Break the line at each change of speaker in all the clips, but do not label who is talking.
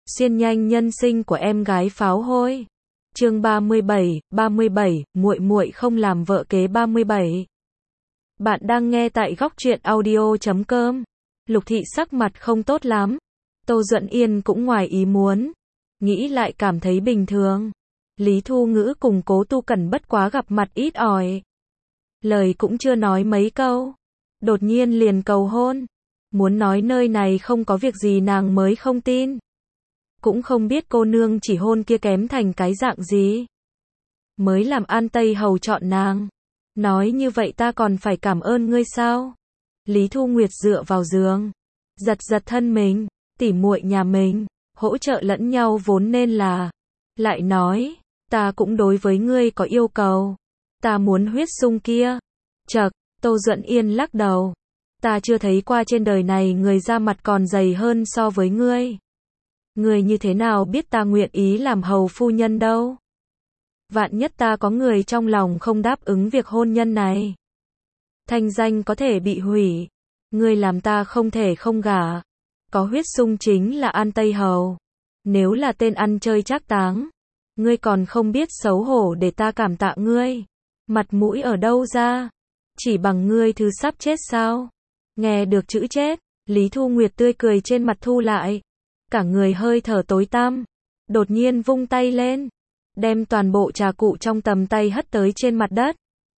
Xuyên nhanh nhân sinh của em gái pháo hôi. Chương 37, muội muội không làm vợ kế 37. Bạn đang nghe tại góc truyện audio.com. Lục Thị sắc mặt không tốt lắm. Tô Duẫn Yên cũng ngoài ý muốn. Nghĩ lại cảm thấy bình thường. Lý Thu Ngữ cùng Cố Tu Cẩn bất quá gặp mặt ít ỏi. Lời cũng chưa nói mấy câu. Đột nhiên liền cầu hôn. Muốn nói nơi này không có việc gì nàng mới không tin. Cũng không biết cô nương chỉ hôn kia kém thành cái dạng gì. Mới làm An Tây Hầu chọn nàng. Nói như vậy ta còn phải cảm ơn ngươi sao? Lý Thu Nguyệt dựa vào giường. Giật giật thân mình. Tỉ muội nhà mình. Hỗ trợ lẫn nhau vốn nên là. Lại nói. Ta cũng đối với ngươi có yêu cầu. Ta muốn huyết sung kia. Chậc. Tô Duẫn Yên lắc đầu. Ta chưa thấy qua trên đời này người da mặt còn dày hơn so với ngươi. Ngươi như thế nào biết ta nguyện ý làm hầu phu nhân đâu? Vạn nhất ta có người trong lòng không đáp ứng việc hôn nhân này. Thanh danh có thể bị hủy. Ngươi làm ta không thể không gả. Có huyết sung chính là An Tây Hầu. Nếu là tên ăn chơi trác táng. Ngươi còn không biết xấu hổ để ta cảm tạ ngươi. Mặt mũi ở đâu ra? Chỉ bằng ngươi thứ sắp chết sao? Nghe được chữ chết. Lý Thu Nguyệt tươi cười trên mặt thu lại. Cả người hơi thở tối tăm. Đột nhiên vung tay lên. Đem toàn bộ trà cụ trong tầm tay hất tới trên mặt đất.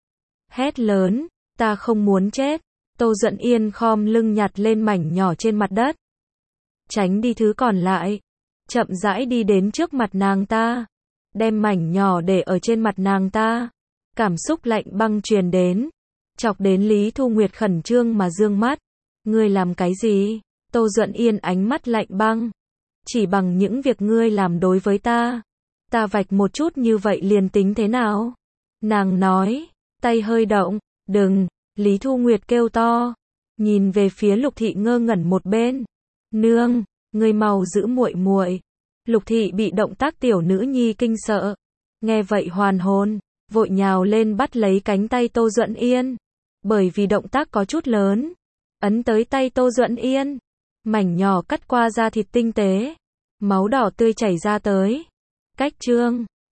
Hét lớn. Ta không muốn chết. Tô Duẫn Yên khom lưng nhặt lên mảnh nhỏ trên mặt đất. Tránh đi thứ còn lại. Chậm rãi đi đến trước mặt nàng ta. Đem mảnh nhỏ để ở trên mặt nàng ta. Cảm xúc lạnh băng truyền đến. Chọc đến Lý Thu Nguyệt khẩn trương mà dương mắt. Ngươi làm cái gì? Tô Duẫn Yên ánh mắt lạnh băng. Chỉ bằng những việc ngươi làm đối với ta. Ta vạch một chút như vậy liền tính thế nào? Nàng nói. Tay hơi động. Đừng. Lý Thu Nguyệt kêu to. Nhìn về phía Lục Thị ngơ ngẩn một bên. Nương. Ngươi mau giữ muội muội. Lục Thị bị động tác tiểu nữ nhi kinh sợ. Nghe vậy hoàn hồn. Vội nhào lên bắt lấy cánh tay Tô Duẫn Yên. Bởi vì động tác có chút lớn. Ấn tới tay Tô Duẫn Yên. Mảnh nhỏ cắt qua da thịt tinh tế. Máu đỏ tươi chảy ra tới. Cách chương